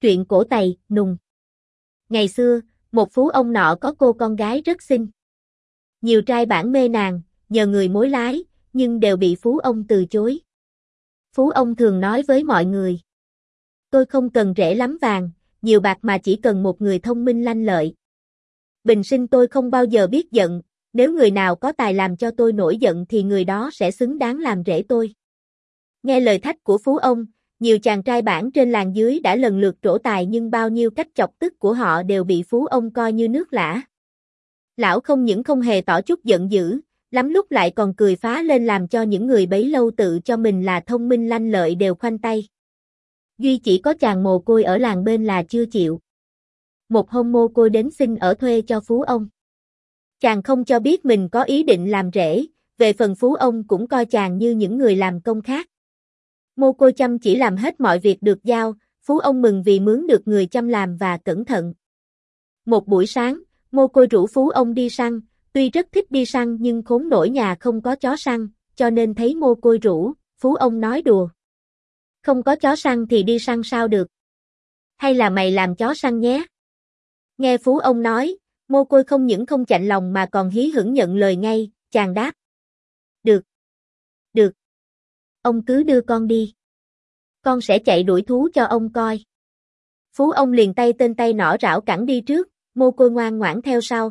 Truyện cổ Tày, Nùng. Ngày xưa, một phú ông nọ có cô con gái rất xinh. Nhiều trai bản mê nàng, nhờ người mối lái, nhưng đều bị phú ông từ chối. Phú ông thường nói với mọi người: tôi không cần rễ lắm vàng, nhiều bạc mà chỉ cần một người thông minh lanh lợi. Bình sinh tôi không bao giờ biết giận, nếu người nào có tài làm cho tôi nổi giận thì người đó sẽ xứng đáng làm rễ tôi. Nghe lời thách của phú ông, nhiều chàng trai bản trên làng dưới đã lần lượt trổ tài, nhưng bao nhiêu cách chọc tức của họ đều bị phú ông coi như nước lã. Lão không những không hề tỏ chút giận dữ, lắm lúc lại còn cười phá lên làm cho những người bấy lâu tự cho mình là thông minh lanh lợi đều khoanh tay. Duy chỉ có chàng mồ côi ở làng bên là chưa chịu. Một hôm mồ côi đến xin ở thuê cho phú ông. Chàng không cho biết mình có ý định làm rễ, về phần phú ông cũng coi chàng như những người làm công khác. Mồ côi chăm chỉ làm hết mọi việc được giao, phú ông mừng vì mướn được người chăm làm và cẩn thận. Một buổi sáng, mồ côi rủ phú ông đi săn, tuy rất thích đi săn nhưng khốn nổi nhà không có chó săn, cho nên thấy mồ côi rủ, phú ông nói đùa: không có chó săn thì đi săn sao được? Hay là mày làm chó săn nhé? Nghe phú ông nói, mồ côi không những không chạnh lòng mà còn hí hửng nhận lời ngay, chàng đáp: được, được. Ông cứ đưa con đi. Con sẽ chạy đuổi thú cho ông coi. Phú ông liền tay tên tay nỏ rảo cẳng đi trước, mồ côi ngoan ngoãn theo sau.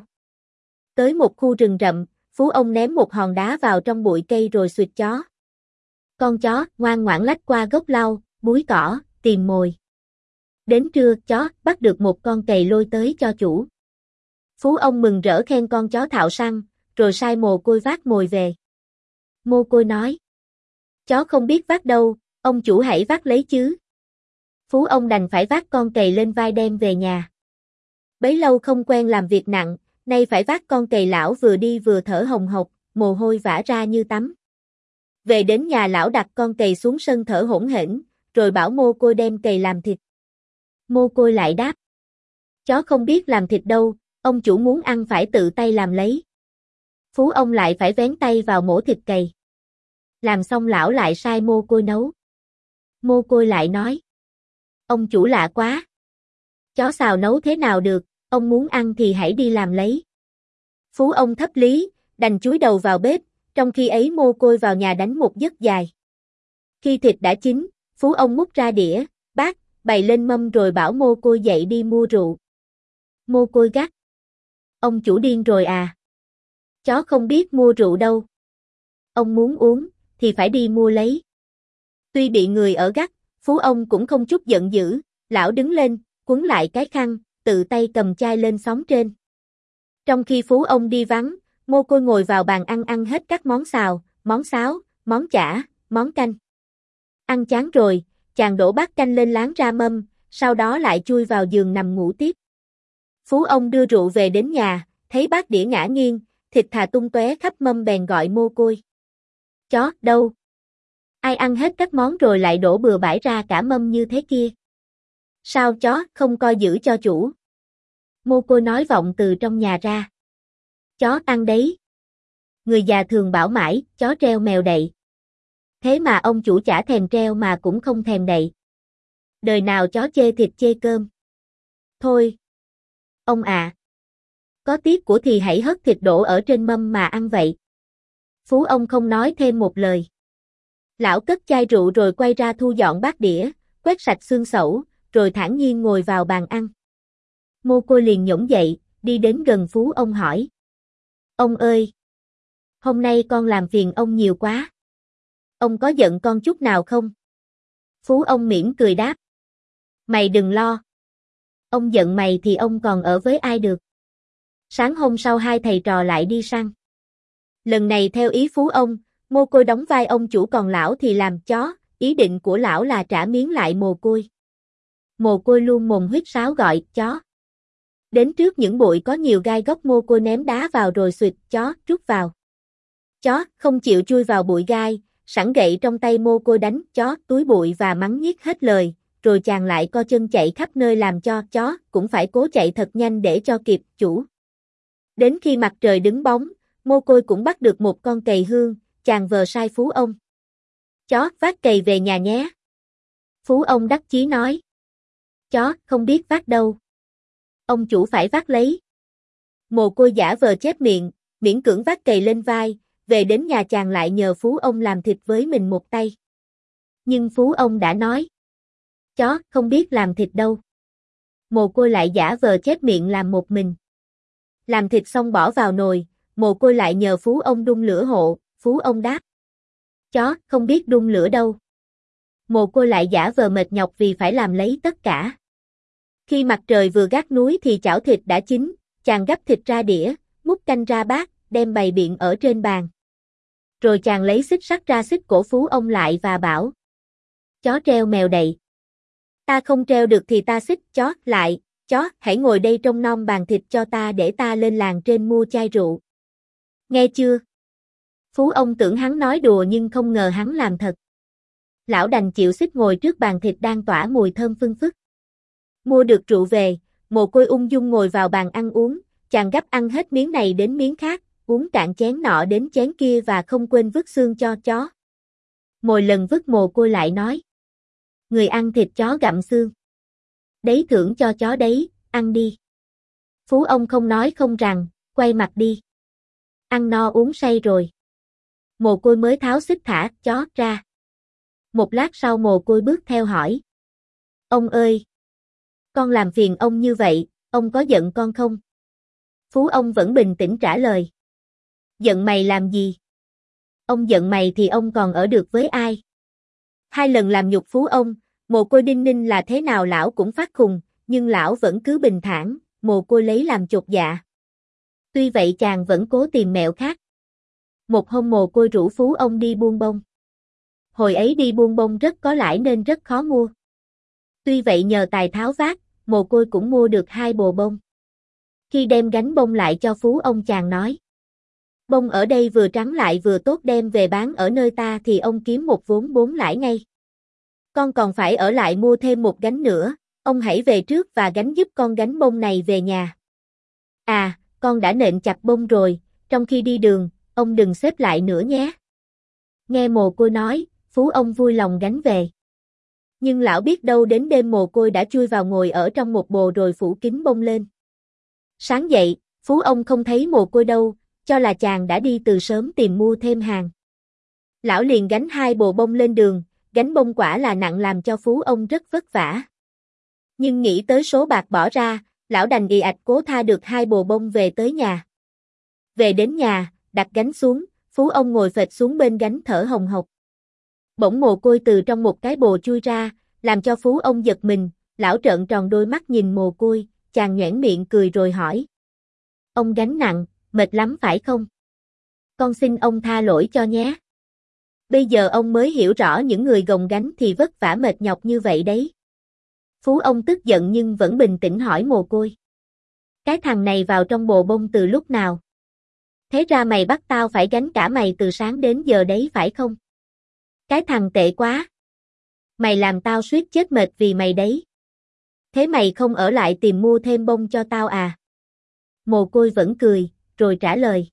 Tới một khu rừng rậm, phú ông ném một hòn đá vào trong bụi cây rồi xụt chó. Con chó ngoan ngoãn lách qua gốc lau, búi cỏ, tìm mồi. Đến trưa, chó bắt được một con cầy lôi tới cho chủ. Phú ông mừng rỡ khen con chó thạo săn, rồi sai mồ côi vác mồi về. Mồ côi nói: chó không biết vác đâu, ông chủ hãy vác lấy chứ. Phú ông đành phải vác con cầy lên vai đem về nhà. Bấy lâu không quen làm việc nặng, nay phải vác con cầy, lão vừa đi vừa thở hồng hộc, mồ hôi vã ra như tắm. Về đến nhà, lão đặt con cầy xuống sân thở hổn hển, rồi bảo mồ côi đem cầy làm thịt. Mồ côi lại đáp: chó không biết làm thịt đâu, ông chủ muốn ăn phải tự tay làm lấy. Phú ông lại phải vén tay vào mổ thịt cầy. Làm xong lão lại sai mồ côi nấu. Mồ côi lại nói: ông chủ lạ quá. Chó xào nấu thế nào được, ông muốn ăn thì hãy đi làm lấy. Phú ông thấp lý, đành chúi đầu vào bếp, trong khi ấy mồ côi vào nhà đánh một giấc dài. Khi thịt đã chín, phú ông múc ra đĩa, bát, bày lên mâm rồi bảo mồ côi dậy đi mua rượu. Mồ côi gắt: ông chủ điên rồi à? Chó không biết mua rượu đâu. Ông muốn uống, thì phải đi mua lấy. Tuy bị người ở gắt, phú ông cũng không chút giận dữ, lão đứng lên, quấn lại cái khăn, tự tay cầm chai lên xóm trên. Trong khi phú ông đi vắng, mồ côi ngồi vào bàn ăn hết các món xào, món xáo, món chả, món canh. Ăn chán rồi, chàng đổ bát canh lên láng ra mâm, sau đó lại chui vào giường nằm ngủ tiếp. Phú ông đưa rượu về đến nhà, thấy bát đĩa ngả nghiêng, thịt thà tung tóe khắp mâm bèn gọi mồ côi. Chó, đâu? Ai ăn hết các món rồi lại đổ bừa bãi ra cả mâm như thế kia? Sao chó không coi giữ cho chủ? Mồ côi nói vọng từ trong nhà ra. Chó ăn đấy. Người già thường bảo mãi, chó treo mèo đậy. Thế mà ông chủ chả thèm treo mà cũng không thèm đậy. Đời nào chó chê thịt chê cơm. Thôi. Ông à. Có tiếc của thì hãy hất thịt đổ ở trên mâm mà ăn vậy. Phú ông không nói thêm một lời. Lão cất chai rượu rồi quay ra thu dọn bát đĩa, quét sạch xương sẩu, rồi thản nhiên ngồi vào bàn ăn. Mồ côi liền nhổm dậy, đi đến gần phú ông hỏi: ông ơi! Hôm nay con làm phiền ông nhiều quá. Ông có giận con chút nào không? Phú ông mỉm cười đáp: mày đừng lo. Ông giận mày thì ông còn ở với ai được. Sáng hôm sau hai thầy trò lại đi săn. Lần này theo ý phú ông, mồ côi đóng vai ông chủ còn lão thì làm chó, ý định của lão là trả miếng lại mồ côi. Mồ côi luôn mồm huýt sáo gọi chó. Đến trước những bụi có nhiều gai góc, mồ côi ném đá vào rồi xụt chó rút vào. Chó không chịu chui vào bụi gai, sẵn gậy trong tay mồ côi đánh chó túi bụi và mắng nhiếc hết lời, rồi chàng lại co chân chạy khắp nơi làm cho chó cũng phải cố chạy thật nhanh để cho kịp chủ. Đến khi mặt trời đứng bóng, mồ côi cũng bắt được một con cầy hương, chàng vờ sai phú ông. Chó vác cầy về nhà nhé. Phú ông đắc chí nói. Chó, không biết vác đâu. Ông chủ phải vác lấy. Mồ côi giả vờ chép miệng, miễn cưỡng vác cày lên vai, về đến nhà chàng lại nhờ phú ông làm thịt với mình một tay. Nhưng phú ông đã nói. Chó, không biết làm thịt đâu. Mồ côi lại giả vờ chép miệng làm một mình. Làm thịt xong bỏ vào nồi, mồ côi lại nhờ phú ông đun lửa hộ, phú ông đáp. Chó, không biết đun lửa đâu. Mồ côi lại giả vờ mệt nhọc vì phải làm lấy tất cả. Khi mặt trời vừa gác núi thì chảo thịt đã chín, chàng gắp thịt ra đĩa, múc canh ra bát, đem bày biện ở trên bàn. Rồi chàng lấy xích sắt ra xích cổ phú ông lại và bảo. Chó treo mèo đậy. Ta không treo được thì ta xích chó lại, chó hãy ngồi đây trông nom bàn thịt cho ta để ta lên làng trên mua chai rượu. Nghe chưa? Phú ông tưởng hắn nói đùa nhưng không ngờ hắn làm thật. Lão đành chịu xích ngồi trước bàn thịt đang tỏa mùi thơm phưng phức. Mua được rượu về, mồ côi ung dung ngồi vào bàn ăn uống, chàng gắp ăn hết miếng này đến miếng khác, uống cạn chén nọ đến chén kia và không quên vứt xương cho chó. Mỗi lần vứt mồ côi lại nói. Người ăn thịt chó gặm xương. Đấy thưởng cho chó đấy, ăn đi. Phú ông không nói không rằng, quay mặt đi. Ăn no uống say rồi. Mồ côi mới tháo xích thả chó ra. Một lát sau mồ côi bước theo hỏi. Ông ơi! Con làm phiền ông như vậy, ông có giận con không? Phú ông vẫn bình tĩnh trả lời. Giận mày làm gì? Ông giận mày thì ông còn ở được với ai? 2 lần làm nhục phú ông, mồ côi đinh ninh là thế nào lão cũng phát khùng, nhưng lão vẫn cứ bình thản, mồ côi lấy làm chột dạ. Tuy vậy chàng vẫn cố tìm mẹo khác. Một hôm mồ côi rủ phú ông đi buôn bông. Hồi ấy đi buôn bông rất có lãi nên rất khó mua. Tuy vậy nhờ tài tháo vát, mồ côi cũng mua được 2 bồ bông. Khi đem gánh bông lại cho phú ông chàng nói. Bông ở đây vừa trắng lại vừa tốt, đem về bán ở nơi ta thì ông kiếm một vốn 4 lãi ngay. Con còn phải ở lại mua thêm một gánh nữa, ông hãy về trước và gánh giúp con gánh bông này về nhà. À, con đã nện chặt bông rồi, trong khi đi đường, ông đừng xếp lại nữa nhé. Nghe mồ côi nói, phú ông vui lòng gánh về. Nhưng lão biết đâu đến đêm mồ côi đã chui vào ngồi ở trong một bồ rồi phủ kín bông lên. Sáng dậy, phú ông không thấy mồ côi đâu, cho là chàng đã đi từ sớm tìm mua thêm hàng. Lão liền gánh 2 bồ bông lên đường, gánh bông quả là nặng làm cho phú ông rất vất vả. Nhưng nghĩ tới số bạc bỏ ra, lão đành ì ạch cố tha được 2 bồ bông về tới nhà. Về đến nhà, đặt gánh xuống, phú ông ngồi phệt xuống bên gánh thở hồng hộc. Bỗng mồ côi từ trong một cái bồ chui ra, làm cho phú ông giật mình, lão trợn tròn đôi mắt nhìn mồ côi, chàng nhoẻn miệng cười rồi hỏi. Ông gánh nặng, mệt lắm phải không? Con xin ông tha lỗi cho nhé. Bây giờ ông mới hiểu rõ những người gồng gánh thì vất vả mệt nhọc như vậy đấy. Phú ông tức giận nhưng vẫn bình tĩnh hỏi mồ côi. Cái thằng này vào trong bồ bông từ lúc nào? Thế ra mày bắt tao phải gánh cả mày từ sáng đến giờ đấy phải không? Cái thằng tệ quá. Mày làm tao suýt chết mệt vì mày đấy. Thế mày không ở lại tìm mua thêm bông cho tao à? Mồ côi vẫn cười, rồi trả lời.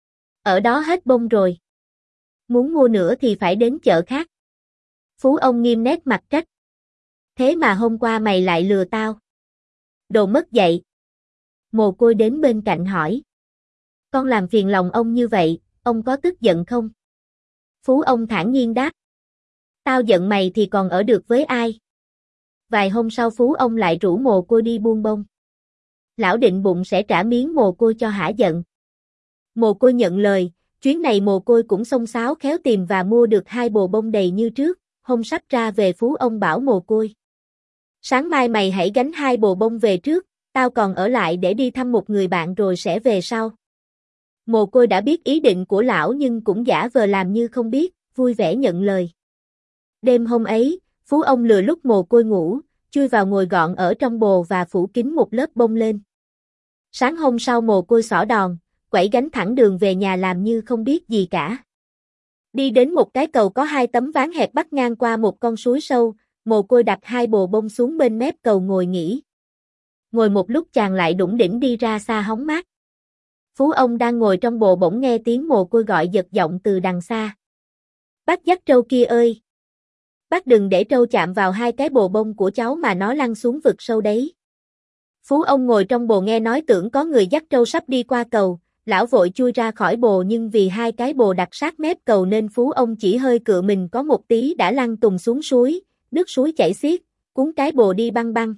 Ở đó hết bông rồi. Muốn mua nữa thì phải đến chợ khác. Phú ông nghiêm nét mặt trách. Thế mà hôm qua mày lại lừa tao. Đồ mất dạy. Mồ côi đến bên cạnh hỏi. Con làm phiền lòng ông như vậy, ông có tức giận không? Phú ông thản nhiên đáp. Tao giận mày thì còn ở được với ai? Vài hôm sau Phú ông lại rủ mồ côi đi buôn bông. Lão định bụng sẽ trả miếng mồ côi cho hả giận. Mồ côi nhận lời, chuyến này mồ côi cũng xông xáo khéo tìm và mua được 2 bồ bông đầy như trước, hôm sắp ra về Phú ông bảo mồ côi. Sáng mai mày hãy gánh 2 bồ bông về trước, tao còn ở lại để đi thăm một người bạn rồi sẽ về sau. Mồ côi đã biết ý định của lão nhưng cũng giả vờ làm như không biết, vui vẻ nhận lời. Đêm hôm ấy, Phú ông lừa lúc mồ côi ngủ, chui vào ngồi gọn ở trong bồ và phủ kín một lớp bông lên. Sáng hôm sau mồ côi xỏ đòn, quẩy gánh thẳng đường về nhà làm như không biết gì cả. Đi đến một cái cầu có 2 tấm ván hẹp bắc ngang qua một con suối sâu, mồ côi đặt 2 bồ bông xuống bên mép cầu ngồi nghỉ. Ngồi một lúc chàng lại đủng đỉnh đi ra xa hóng mát. Phú ông đang ngồi trong bồ bỗng nghe tiếng mồ côi gọi giật giọng từ đằng xa. Bác dắt trâu kia ơi! Bác đừng để trâu chạm vào hai cái bồ bông của cháu mà nó lăn xuống vực sâu đấy. Phú ông ngồi trong bồ nghe nói tưởng có người dắt trâu sắp đi qua cầu, lão vội chui ra khỏi bồ nhưng vì hai cái bồ đặt sát mép cầu nên Phú ông chỉ hơi cựa mình có một tí đã lăn tùng xuống suối, nước suối chảy xiết, cuốn cái bồ đi băng băng.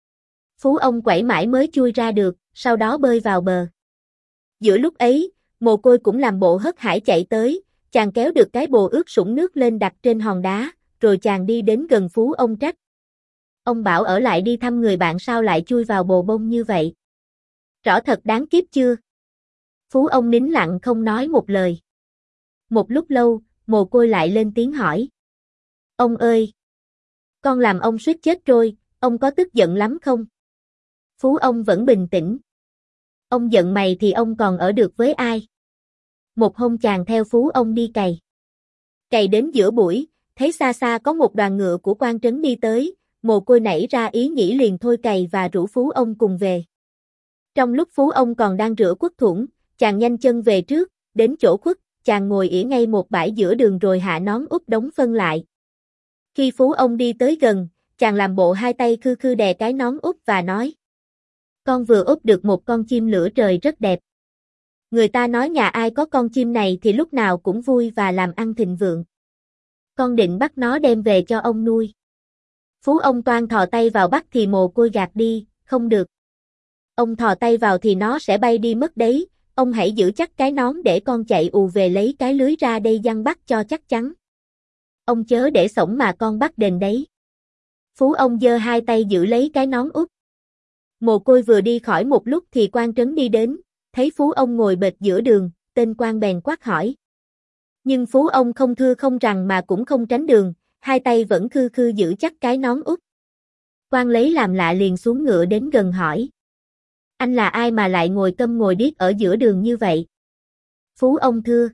Phú ông quẩy mãi mới chui ra được, sau đó bơi vào bờ. Giữa lúc ấy, Mồ Côi cũng làm bộ hớt hải chạy tới, chàng kéo được cái bồ ướt sũng nước lên đặt trên hòn đá, rồi chàng đi đến gần Phú ông trách. Ông bảo ở lại đi thăm người bạn sao lại chui vào bồ bông như vậy? Rõ thật đáng kiếp chưa? Phú ông nín lặng không nói một lời. Một lúc lâu, Mồ Côi lại lên tiếng hỏi. Ông ơi! Con làm ông suýt chết rồi, ông có tức giận lắm không? Phú ông vẫn bình tĩnh. Ông giận mày thì ông còn ở được với ai? Một hôm chàng theo Phú ông đi cày. Cày đến giữa buổi, thấy xa xa có một đoàn ngựa của quan trấn đi tới, Mồ Côi nảy ra ý nghĩ liền thôi cày và rủ Phú ông cùng về. Trong lúc Phú ông còn đang rửa quất thủng, chàng nhanh chân về trước, đến chỗ quất, chàng ngồi ỉa ngay một bãi giữa đường rồi hạ nón úp đống phân lại. Khi Phú ông đi tới gần, chàng làm bộ hai tay khư khư đè cái nón úp và nói. Con vừa úp được một con chim lửa trời rất đẹp. Người ta nói nhà ai có con chim này thì lúc nào cũng vui và làm ăn thịnh vượng. Con định bắt nó đem về cho ông nuôi. Phú ông toan thò tay vào bắt thì Mồ Côi gạt đi, không được. Ông thò tay vào thì nó sẽ bay đi mất đấy, ông hãy giữ chắc cái nón để con chạy ù về lấy cái lưới ra đây giăng bắt cho chắc chắn. Ông chớ để xổng mà con bắt đền đấy. Phú ông giơ hai tay giữ lấy cái nón úp. Mồ Côi vừa đi khỏi một lúc thì quan trấn đi đến, thấy Phú ông ngồi bệt giữa đường, tên quan bèn quát hỏi. Nhưng Phú ông không thưa không rằng mà cũng không tránh đường, hai tay vẫn khư khư giữ chắc cái nón úp. Quan lấy làm lạ liền xuống ngựa đến gần hỏi. Anh là ai mà lại ngồi câm ngồi điếc ở giữa đường như vậy? Phú ông thưa.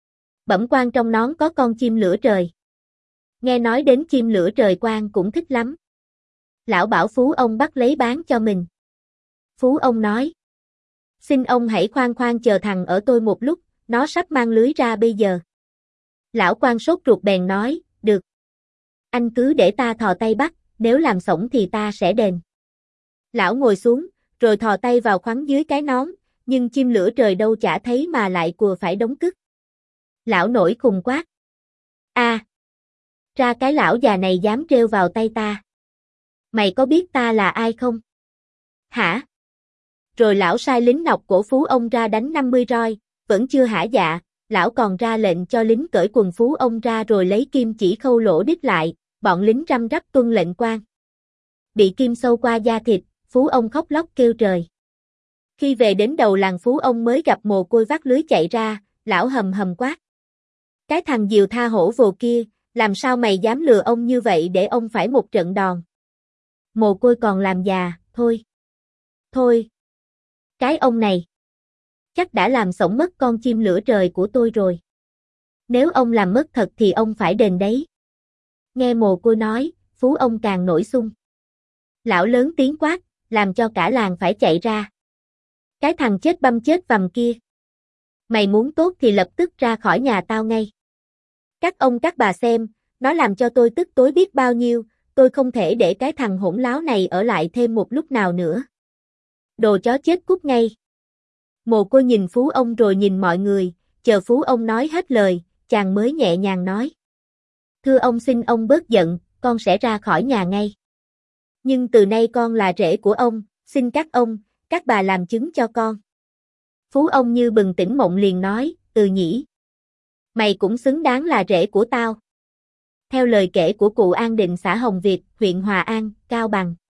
Bẩm quan trong nón có con chim lửa trời. Nghe nói đến chim lửa trời quan cũng thích lắm. Lão bảo Phú ông bắt lấy bán cho mình. Phú ông nói. Xin ông hãy khoan khoan chờ thằng ở tôi một lúc, nó sắp mang lưới ra bây giờ. Lão quan sốt ruột bèn nói, được. Anh cứ để ta thò tay bắt, nếu làm xổng thì ta sẽ đền. Lão ngồi xuống, rồi thò tay vào khoắn dưới cái nón, nhưng chim lửa trời đâu chả thấy mà lại cùa phải đóng cứt. Lão nổi khùng quát. Ra cái lão già này dám trêu vào tay ta. Mày có biết ta là ai không? Hả? Rồi lão sai lính nọc cổ Phú ông ra đánh 50 roi, vẫn chưa hả dạ, lão còn ra lệnh cho lính cởi quần Phú ông ra rồi lấy kim chỉ khâu lỗ đít lại, bọn lính răm rắp tuân lệnh quan. Bị kim sâu qua da thịt, Phú ông khóc lóc kêu trời. Khi về đến đầu làng Phú ông mới gặp Mồ Côi vác lưới chạy ra, lão hầm hầm quát. Cái thằng diều tha hổ vồ kia, làm sao mày dám lừa ông như vậy để ông phải một trận đòn. Mồ Côi còn làm già, thôi. Thôi. Cái ông này. Chắc đã làm xổng mất con chim lửa trời của tôi rồi. Nếu ông làm mất thật thì ông phải đền đấy. Nghe Mồ Côi nói, Phú ông càng nổi xung. Lão lớn tiếng quát, làm cho cả làng phải chạy ra. Cái thằng chết băm chết vằm kia. Mày muốn tốt thì lập tức ra khỏi nhà tao ngay. Các ông các bà xem, nó làm cho tôi tức tối biết bao nhiêu, tôi không thể để cái thằng hỗn láo này ở lại thêm một lúc nào nữa. Đồ chó chết cút ngay. Mồ Côi nhìn Phú ông rồi nhìn mọi người, chờ Phú ông nói hết lời, chàng mới nhẹ nhàng nói. Thưa ông xin ông bớt giận, con sẽ ra khỏi nhà ngay. Nhưng từ nay con là rể của ông, xin các ông, các bà làm chứng cho con. Phú ông như bừng tỉnh mộng liền nói, nhỉ. Mày cũng xứng đáng là rể của tao. Theo lời kể của cụ An Định xã Hồng Việt, huyện Hòa An, Cao Bằng.